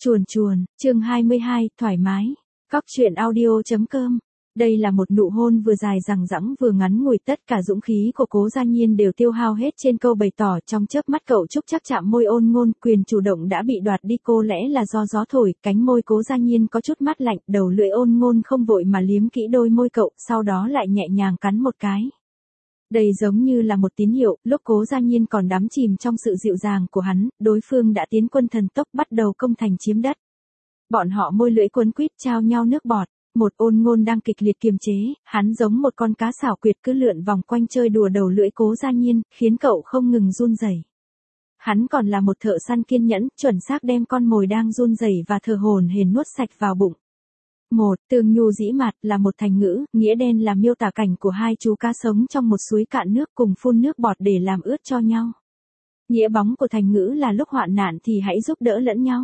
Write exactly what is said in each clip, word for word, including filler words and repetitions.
Chuồn chuồn, chương hai mươi hai, thoải mái. Cóc truyện audio chấm com. Đây là một nụ hôn vừa dài dằng dẵng vừa ngắn ngủi, tất cả dũng khí của Cố Gia Nhiên đều tiêu hao hết trên câu bày tỏ. Trong chớp mắt cậu Trúc chắc chạm môi Ôn Ngôn, quyền chủ động đã bị đoạt đi. Cô lẽ là do gió thổi, cánh môi Cố Gia Nhiên có chút mát lạnh, đầu lưỡi Ôn Ngôn không vội mà liếm kỹ đôi môi cậu, sau đó lại nhẹ nhàng cắn một cái. Đây giống như là một tín hiệu, lúc Cố Gia Nhiên còn đắm chìm trong sự dịu dàng của hắn, đối phương đã tiến quân thần tốc bắt đầu công thành chiếm đất. Bọn họ môi lưỡi quấn quýt trao nhau nước bọt, một Ôn Ngôn đang kịch liệt kiềm chế, hắn giống một con cá xảo quyệt cứ lượn vòng quanh chơi đùa đầu lưỡi Cố Gia Nhiên, khiến cậu không ngừng run rẩy. Hắn còn là một thợ săn kiên nhẫn, chuẩn xác đem con mồi đang run rẩy và thở hổn hển nuốt sạch vào bụng. Một, tường nhu dĩ mạt là một thành ngữ, nghĩa đen là miêu tả cảnh của hai chú cá sống trong một suối cạn nước cùng phun nước bọt để làm ướt cho nhau. Nghĩa bóng của thành ngữ là lúc hoạn nạn thì hãy giúp đỡ lẫn nhau.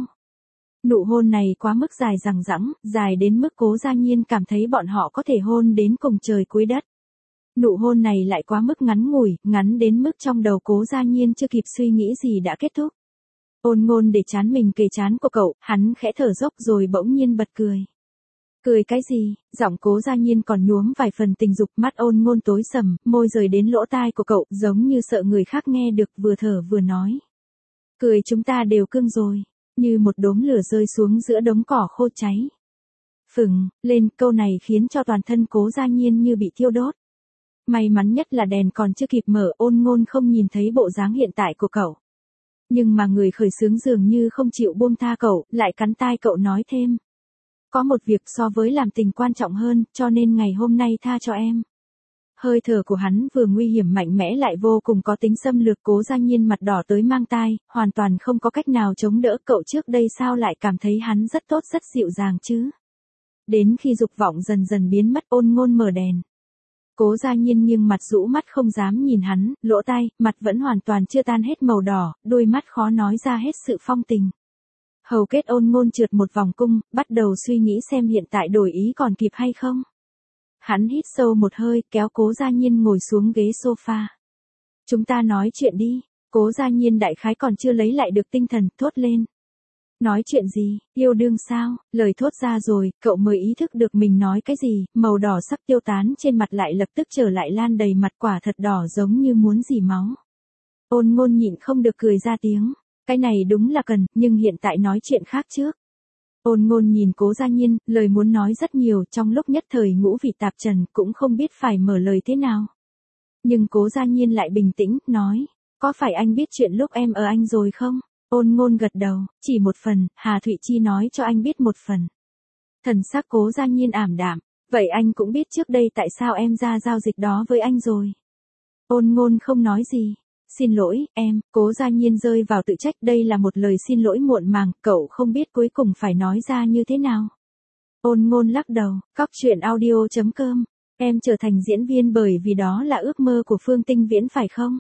Nụ hôn này quá mức dài dằng dẵng, dài đến mức Cố Gia Nhiên cảm thấy bọn họ có thể hôn đến cùng trời cuối đất. Nụ hôn này lại quá mức ngắn ngủi, ngắn đến mức trong đầu Cố Gia Nhiên chưa kịp suy nghĩ gì đã kết thúc. Ôn Ngôn để trán mình kề trán của cậu, hắn khẽ thở dốc rồi bỗng nhiên bật cười. Cười cái gì? Giọng Cố Gia Nhiên còn nhuốm vài phần tình dục, mắt Ôn Ngôn tối sầm, môi rời đến lỗ tai của cậu, giống như sợ người khác nghe được, vừa thở vừa nói. Cười chúng ta đều cương rồi, như một đốm lửa rơi xuống giữa đống cỏ khô cháy. Phừng, lên, câu này khiến cho toàn thân Cố Gia Nhiên như bị thiêu đốt. May mắn nhất là đèn còn chưa kịp mở, Ôn Ngôn không nhìn thấy bộ dáng hiện tại của cậu. Nhưng mà người khởi xướng dường như không chịu buông tha cậu, lại cắn tai cậu nói thêm. Có một việc so với làm tình quan trọng hơn, cho nên ngày hôm nay tha cho em. Hơi thở của hắn vừa nguy hiểm mạnh mẽ lại vô cùng có tính xâm lược. Cố Gia Nhiên mặt đỏ tới mang tai, hoàn toàn không có cách nào chống đỡ. Cậu trước đây sao lại cảm thấy hắn rất tốt rất dịu dàng chứ? Đến khi dục vọng dần dần biến mất, Ôn Ngôn mở đèn. Cố Gia Nhiên nghiêng mặt rũ mắt không dám nhìn hắn, lỗ tai, mặt vẫn hoàn toàn chưa tan hết màu đỏ, đôi mắt khó nói ra hết sự phong tình. Hầu kết Ôn Ngôn trượt một vòng cung, bắt đầu suy nghĩ xem hiện tại đổi ý còn kịp hay không. Hắn hít sâu một hơi, kéo Cố Gia Nhiên ngồi xuống ghế sofa. Chúng ta nói chuyện đi. Cố Gia Nhiên đại khái còn chưa lấy lại được tinh thần, thốt lên. Nói chuyện gì? Yêu đương sao? Lời thốt ra rồi, cậu mới ý thức được mình nói cái gì, màu đỏ sắc tiêu tán trên mặt lại lập tức trở lại lan đầy mặt, quả thật đỏ giống như muốn rỉ máu. Ôn Ngôn nhịn không được cười ra tiếng. Cái này đúng là cần, nhưng hiện tại nói chuyện khác trước. Ôn Ngôn nhìn Cố Gia Nhiên, lời muốn nói rất nhiều, trong lúc nhất thời ngũ vị tạp trần, cũng không biết phải mở lời thế nào. Nhưng Cố Gia Nhiên lại bình tĩnh, nói, có phải anh biết chuyện lúc em ở Anh rồi không? Ôn Ngôn gật đầu, chỉ một phần, Hà Thụy Chi nói cho anh biết một phần. Thần sắc Cố Gia Nhiên ảm đạm, vậy anh cũng biết trước đây tại sao em ra giao dịch đó với anh rồi. Ôn Ngôn không nói gì. Xin lỗi, em. Cố Gia Nhiên rơi vào tự trách, đây là một lời xin lỗi muộn màng, cậu không biết cuối cùng phải nói ra như thế nào. Ôn Ngôn lắc đầu, cóc truyện audio chấm com. Em trở thành diễn viên bởi vì đó là ước mơ của Phương Tinh Viễn phải không?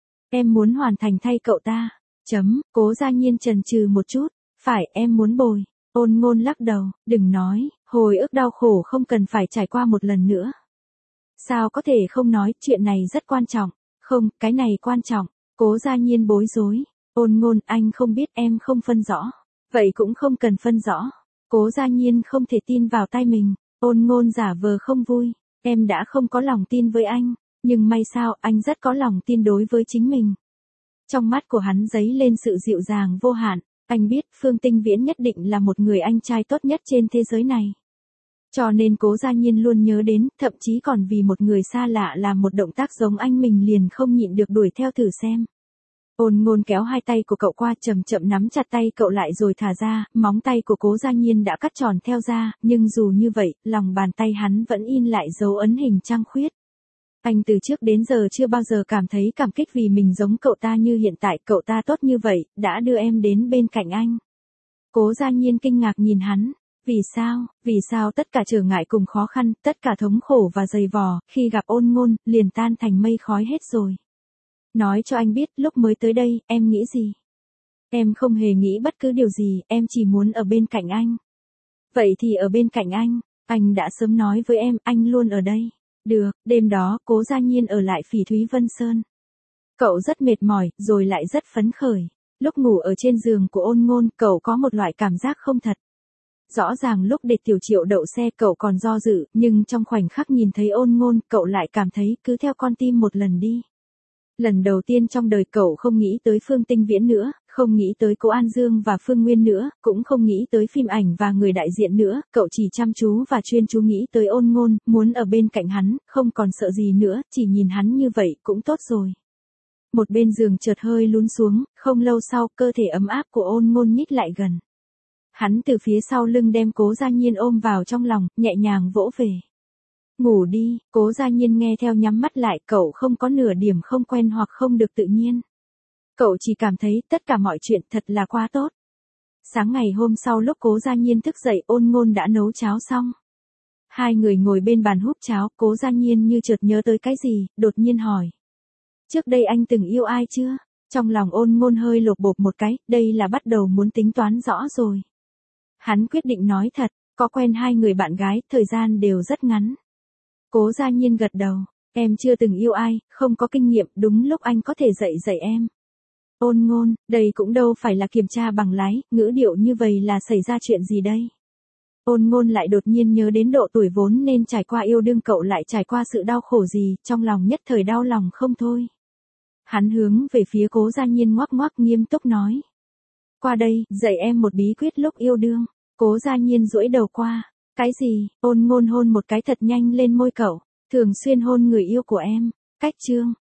Em muốn hoàn thành thay cậu ta. Chấm, Cố Gia Nhiên chần chừ một chút. Phải, em muốn bồi. Ôn Ngôn lắc đầu, đừng nói, hồi ức đau khổ không cần phải trải qua một lần nữa. Sao có thể không nói, chuyện này rất quan trọng. Không, cái này quan trọng. Cố Gia Nhiên bối rối. Ôn Ngôn, anh không biết, em không phân rõ. Vậy cũng không cần phân rõ. Cố Gia Nhiên không thể tin vào tai mình. Ôn Ngôn giả vờ không vui. Em đã không có lòng tin với anh. Nhưng may sao, anh rất có lòng tin đối với chính mình. Trong mắt của hắn dấy lên sự dịu dàng vô hạn. Anh biết, Phương Tinh Viễn nhất định là một người anh trai tốt nhất trên thế giới này. Cho nên Cố Gia Nhiên luôn nhớ đến, thậm chí còn vì một người xa lạ làm một động tác giống anh mình liền không nhịn được đuổi theo thử xem. Ôn Ngôn kéo hai tay của cậu qua, chậm chậm nắm chặt tay cậu lại rồi thả ra, móng tay của Cố Gia Nhiên đã cắt tròn theo ra, nhưng dù như vậy, lòng bàn tay hắn vẫn in lại dấu ấn hình trăng khuyết. Anh từ trước đến giờ chưa bao giờ cảm thấy cảm kích vì mình giống cậu ta như hiện tại, cậu ta tốt như vậy, đã đưa em đến bên cạnh anh. Cố Gia Nhiên kinh ngạc nhìn hắn. Vì sao, vì sao tất cả trở ngại cùng khó khăn, tất cả thống khổ và dày vò, khi gặp Ôn Ngôn, liền tan thành mây khói hết rồi. Nói cho anh biết, lúc mới tới đây, em nghĩ gì? Em không hề nghĩ bất cứ điều gì, em chỉ muốn ở bên cạnh anh. Vậy thì ở bên cạnh anh, anh đã sớm nói với em, anh luôn ở đây. Được, đêm đó, Cố Gia Nhiên ở lại Phỉ Thúy Vân Sơn. Cậu rất mệt mỏi, rồi lại rất phấn khởi. Lúc ngủ ở trên giường của Ôn Ngôn, cậu có một loại cảm giác không thật. Rõ ràng lúc để Tiểu Triệu đậu xe cậu còn do dự, nhưng trong khoảnh khắc nhìn thấy Ôn Ngôn, cậu lại cảm thấy cứ theo con tim một lần đi. Lần đầu tiên trong đời cậu không nghĩ tới Phương Tinh Viễn nữa, không nghĩ tới Cố An Dương và Phương Nguyên nữa, cũng không nghĩ tới phim ảnh và người đại diện nữa, cậu chỉ chăm chú và chuyên chú nghĩ tới Ôn Ngôn, muốn ở bên cạnh hắn, không còn sợ gì nữa, chỉ nhìn hắn như vậy cũng tốt rồi. Một bên giường chợt hơi lún xuống, không lâu sau, cơ thể ấm áp của Ôn Ngôn nhích lại gần. Hắn từ phía sau lưng đem Cố Gia Nhiên ôm vào trong lòng, nhẹ nhàng vỗ về. Ngủ đi, Cố Gia Nhiên nghe theo nhắm mắt lại, cậu không có nửa điểm không quen hoặc không được tự nhiên. Cậu chỉ cảm thấy tất cả mọi chuyện thật là quá tốt. Sáng ngày hôm sau lúc Cố Gia Nhiên thức dậy, Ôn Ngôn đã nấu cháo xong. Hai người ngồi bên bàn húp cháo, Cố Gia Nhiên như chợt nhớ tới cái gì, đột nhiên hỏi. Trước đây anh từng yêu ai chưa? Trong lòng Ôn Ngôn hơi lột bột một cái, đây là bắt đầu muốn tính toán rõ rồi. Hắn quyết định nói thật, có quen hai người bạn gái, thời gian đều rất ngắn. Cố Gia Nhiên gật đầu, em chưa từng yêu ai, không có kinh nghiệm, đúng lúc anh có thể dạy dạy em. Ôn Ngôn, đây cũng đâu phải là kiểm tra bằng lái, ngữ điệu như vậy là xảy ra chuyện gì đây? Ôn Ngôn lại đột nhiên nhớ đến độ tuổi vốn nên trải qua yêu đương, cậu lại trải qua sự đau khổ gì, trong lòng nhất thời đau lòng không thôi. Hắn hướng về phía Cố Gia Nhiên ngoắc ngoắc nghiêm túc nói. Qua đây, dạy em một bí quyết lúc yêu đương. Cố Gia Nhiên duỗi đầu qua. Cái gì? Ôn Ngôn hôn một cái thật nhanh lên môi cậu. Thường xuyên hôn người yêu của em. Cách chương.